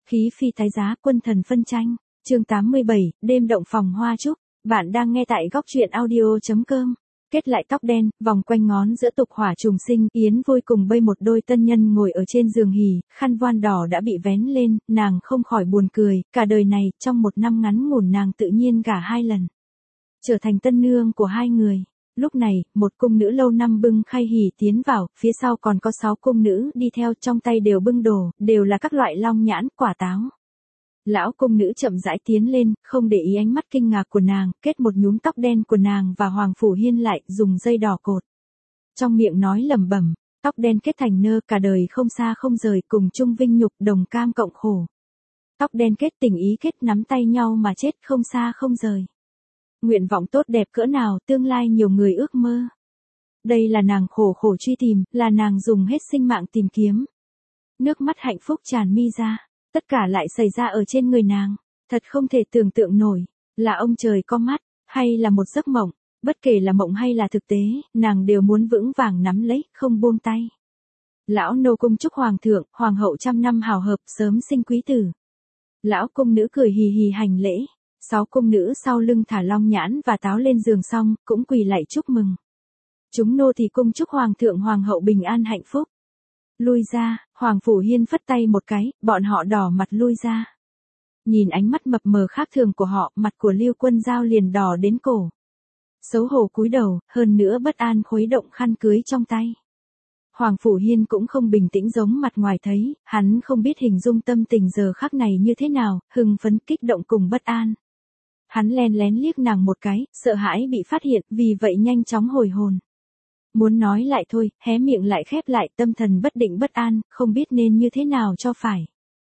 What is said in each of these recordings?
Khí phi tái giá, quân thần phân tranh. Chương 87, đêm động phòng hoa trúc. Bạn đang nghe tại góc truyện audio.com. Kết lại tóc đen, vòng quanh ngón giữa tục hỏa trùng sinh, Yến Vui cùng bây một đôi tân nhân ngồi ở trên giường hỉ, khăn voan đỏ đã bị vén lên, nàng không khỏi buồn cười, cả đời này, trong một năm ngắn ngủn nàng tự nhiên gả 2 lần. Trở thành tân nương của 2 người. Lúc này, một cung nữ lâu năm bưng khay hỉ tiến vào, phía sau còn có 6 cung nữ đi theo, trong tay đều bưng đồ, đều là các loại long nhãn, quả táo. Lão cung nữ chậm rãi tiến lên, không để ý ánh mắt kinh ngạc của nàng, kết một nhúm tóc đen của nàng và Hoàng Phủ Hiên lại, dùng dây đỏ cột. Trong miệng nói lẩm bẩm, tóc đen kết thành nơ, cả đời không xa không rời, cùng chung vinh nhục, đồng cam cộng khổ. Tóc đen kết tình ý kết, nắm tay nhau mà chết, không xa không rời. Nguyện vọng tốt đẹp cỡ nào, tương lai nhiều người ước mơ. Đây là nàng khổ khổ truy tìm, là nàng dùng hết sinh mạng tìm kiếm. Nước mắt hạnh phúc tràn mi ra, tất cả lại xảy ra ở trên người nàng, thật không thể tưởng tượng nổi, là ông trời có mắt, hay là một giấc mộng, bất kể là mộng hay là thực tế, nàng đều muốn vững vàng nắm lấy, không buông tay. Lão nô cung chúc hoàng thượng, hoàng hậu trăm năm hào hợp, sớm sinh quý tử. Lão cung nữ cười hì hì hành lễ. 6 cung nữ sau lưng thả long nhãn và táo lên giường xong, cũng quỳ lạy chúc mừng. Chúng nô thì cung chúc hoàng thượng hoàng hậu bình an hạnh phúc. Lui ra, Hoàng Phủ Hiên phất tay một cái, bọn họ đỏ mặt lui ra. Nhìn ánh mắt mập mờ khác thường của họ, mặt của Lưu Quân Giao liền đỏ đến cổ. Xấu hổ cúi đầu, hơn nữa bất an khuấy động khăn cưới trong tay. Hoàng Phủ Hiên cũng không bình tĩnh giống mặt ngoài thấy, hắn không biết hình dung tâm tình giờ khắc này như thế nào, hưng phấn kích động cùng bất an. Hắn len lén liếc nàng một cái, sợ hãi bị phát hiện, vì vậy nhanh chóng hồi hồn. Muốn nói lại thôi, hé miệng lại khép lại, tâm thần bất định bất an, không biết nên như thế nào cho phải.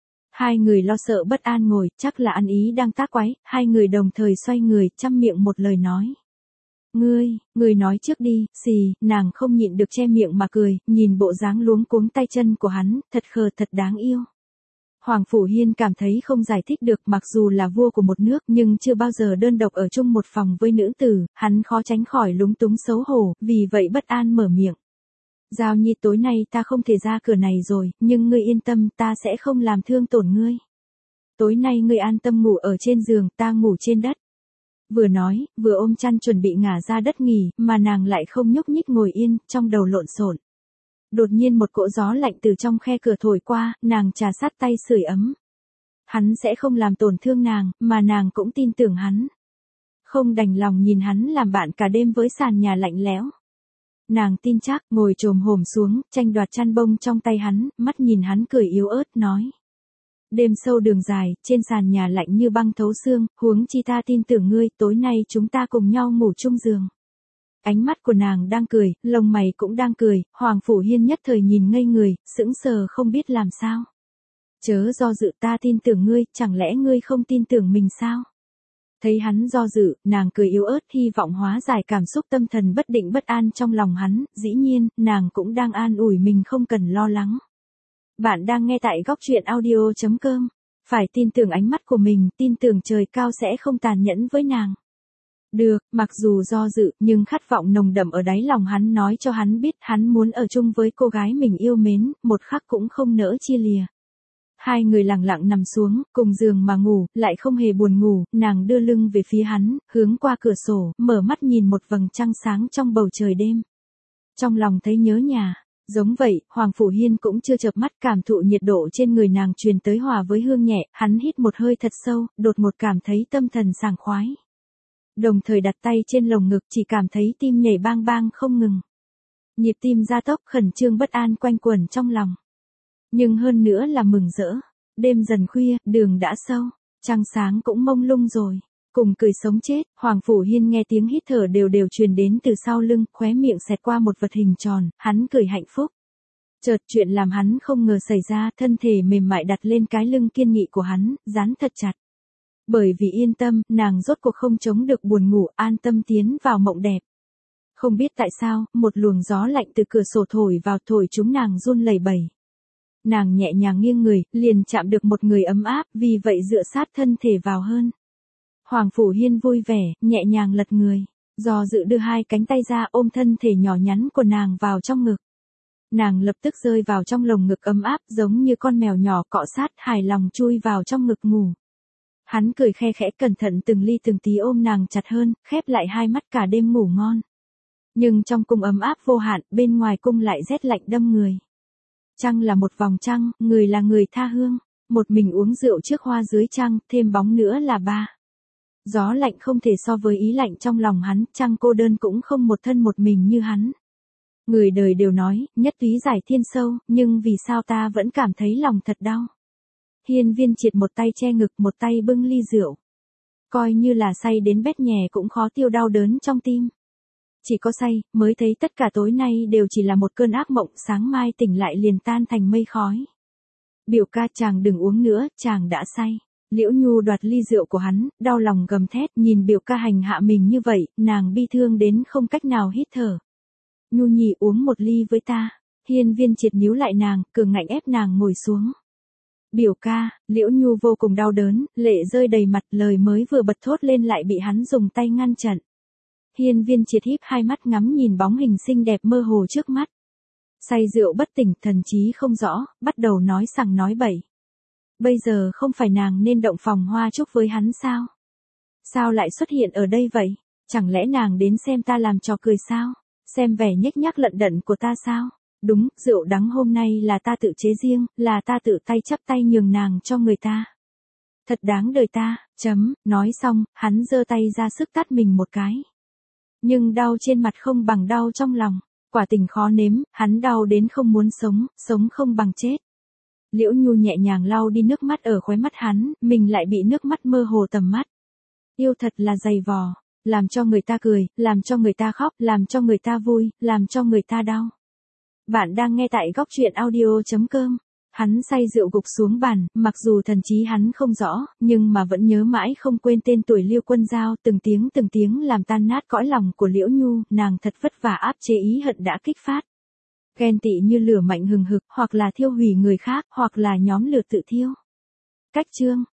2 người lo sợ bất an ngồi, chắc là ăn ý đang tác quái, 2 người đồng thời xoay người, chăm miệng một lời nói. Ngươi nói trước đi, xì, nàng không nhịn được che miệng mà cười, nhìn bộ dáng luống cuống tay chân của hắn, thật khờ thật đáng yêu. Hoàng Phủ Hiên cảm thấy không giải thích được, mặc dù là vua của một nước nhưng chưa bao giờ đơn độc ở chung một phòng với nữ tử, hắn khó tránh khỏi lúng túng xấu hổ, vì vậy bất an mở miệng. Giao Nhi, tối nay ta không thể ra cửa này rồi, nhưng ngươi yên tâm, ta sẽ không làm thương tổn ngươi. Tối nay ngươi an tâm ngủ ở trên giường, ta ngủ trên đất. Vừa nói, vừa ôm chăn chuẩn bị ngả ra đất nghỉ, mà nàng lại không nhúc nhích ngồi yên, trong đầu lộn xộn. Đột nhiên một cỗ gió lạnh từ trong khe cửa thổi qua, nàng trà sát tay sưởi ấm. Hắn sẽ không làm tổn thương nàng, mà nàng cũng tin tưởng hắn. Không đành lòng nhìn hắn làm bạn cả đêm với sàn nhà lạnh lẽo. Nàng tin chắc, ngồi chồm hổm xuống, tranh đoạt chăn bông trong tay hắn, mắt nhìn hắn cười yếu ớt nói. Đêm sâu đường dài, trên sàn nhà lạnh như băng thấu xương, huống chi ta tin tưởng ngươi, tối nay chúng ta cùng nhau ngủ chung giường. Ánh mắt của nàng đang cười, lông mày cũng đang cười, Hoàng Phủ Hiên nhất thời nhìn ngây người, sững sờ không biết làm sao. Chớ do dự, ta tin tưởng ngươi, chẳng lẽ ngươi không tin tưởng mình sao? Thấy hắn do dự, nàng cười yếu ớt hy vọng hóa giải cảm xúc tâm thần bất định bất an trong lòng hắn, dĩ nhiên, nàng cũng đang an ủi mình không cần lo lắng. Bạn đang nghe tại góc truyện audio.com. Phải tin tưởng ánh mắt của mình, tin tưởng trời cao sẽ không tàn nhẫn với nàng. Được, mặc dù do dự, nhưng khát vọng nồng đậm ở đáy lòng hắn nói cho hắn biết hắn muốn ở chung với cô gái mình yêu mến, một khắc cũng không nỡ chia lìa. 2 người lặng lặng nằm xuống, cùng giường mà ngủ, lại không hề buồn ngủ, nàng đưa lưng về phía hắn, hướng qua cửa sổ, mở mắt nhìn một vầng trăng sáng trong bầu trời đêm. Trong lòng thấy nhớ nhà. Giống vậy, Hoàng Phủ Hiên cũng chưa chợp mắt, cảm thụ nhiệt độ trên người nàng truyền tới hòa với hương nhẹ, hắn hít một hơi thật sâu, đột ngột cảm thấy tâm thần sảng khoái. Đồng thời đặt tay trên lồng ngực, chỉ cảm thấy tim nhảy bang bang không ngừng. Nhịp tim gia tốc, khẩn trương bất an quanh quẩn trong lòng. Nhưng hơn nữa là mừng rỡ. Đêm dần khuya, đường đã sâu, trăng sáng cũng mông lung rồi. Cùng cười sống chết, Hoàng Phủ Hiên nghe tiếng hít thở đều đều truyền đến từ sau lưng, khóe miệng xẹt qua một vật hình tròn, hắn cười hạnh phúc. Chợt chuyện làm hắn không ngờ xảy ra, thân thể mềm mại đặt lên cái lưng kiên nghị của hắn, dán thật chặt. Bởi vì yên tâm, nàng rốt cuộc không chống được buồn ngủ, an tâm tiến vào mộng đẹp. Không biết tại sao, một luồng gió lạnh từ cửa sổ thổi vào, thổi chúng nàng run lẩy bẩy. Nàng nhẹ nhàng nghiêng người, liền chạm được một người ấm áp, vì vậy dựa sát thân thể vào hơn. Hoàng Phủ Hiên vui vẻ, nhẹ nhàng lật người, do dự đưa 2 cánh tay ra ôm thân thể nhỏ nhắn của nàng vào trong ngực. Nàng lập tức rơi vào trong lồng ngực ấm áp giống như con mèo nhỏ cọ sát hài lòng chui vào trong ngực ngủ. Hắn cười khe khẽ cẩn thận từng ly từng tí ôm nàng chặt hơn, khép lại hai mắt cả đêm ngủ ngon. Nhưng trong cung ấm áp vô hạn, bên ngoài cung lại rét lạnh đâm người. Trăng là một vòng trăng, người là người tha hương. Một mình uống rượu trước hoa dưới trăng, thêm bóng nữa là ba. Gió lạnh không thể so với ý lạnh trong lòng hắn, trăng cô đơn cũng không một thân một mình như hắn. Người đời đều nói, nhất túy giải thiên sâu, nhưng vì sao ta vẫn cảm thấy lòng thật đau. Hiên Viên Triệt một tay che ngực một tay bưng ly rượu. Coi như là say đến bét nhè cũng khó tiêu đau đớn trong tim. Chỉ có say, mới thấy tất cả tối nay đều chỉ là một cơn ác mộng, sáng mai tỉnh lại liền tan thành mây khói. Biểu ca chàng đừng uống nữa, chàng đã say. Liễu Nhu đoạt ly rượu của hắn, đau lòng gầm thét, nhìn biểu ca hành hạ mình như vậy, nàng bi thương đến không cách nào hít thở. Nhu nhị uống một ly với ta. Hiên Viên Triệt níu lại nàng, cường ngạnh ép nàng ngồi xuống. Biểu ca, Liễu Nhu vô cùng đau đớn, lệ rơi đầy mặt, lời mới vừa bật thốt lên lại bị hắn dùng tay ngăn chặn. Hiên Viên Triệt híp hai mắt ngắm nhìn bóng hình xinh đẹp mơ hồ trước mắt. Say rượu bất tỉnh, thần trí không rõ, bắt đầu nói sằng nói bậy. Bây giờ không phải nàng nên động phòng hoa chúc với hắn sao? Sao lại xuất hiện ở đây vậy? Chẳng lẽ nàng đến xem ta làm trò cười sao? Xem vẻ nhếch nhác lận đận của ta sao? Đúng, rượu đắng hôm nay là ta tự chế riêng, là ta tự tay chắp tay nhường nàng cho người ta. Thật đáng đời ta, nói xong, hắn giơ tay ra sức tát mình một cái. Nhưng đau trên mặt không bằng đau trong lòng, quả tình khó nếm, hắn đau đến không muốn sống, sống không bằng chết. Liễu Nhu nhẹ nhàng lau đi nước mắt ở khóe mắt hắn, mình lại bị nước mắt mơ hồ tầm mắt. Yêu thật là dày vò, làm cho người ta cười, làm cho người ta khóc, làm cho người ta vui, làm cho người ta đau. Bạn đang nghe tại góc truyện audio.com. Hắn say rượu gục xuống bàn, mặc dù thần trí hắn không rõ, nhưng mà vẫn nhớ mãi không quên tên tuổi Liêu Quân Giao, từng tiếng làm tan nát cõi lòng của Liễu Nhu, nàng thật vất vả áp chế ý hận đã kích phát. Ghen tị như lửa mạnh hừng hực, hoặc là thiêu hủy người khác, hoặc là nhóm lửa tự thiêu. Cách chương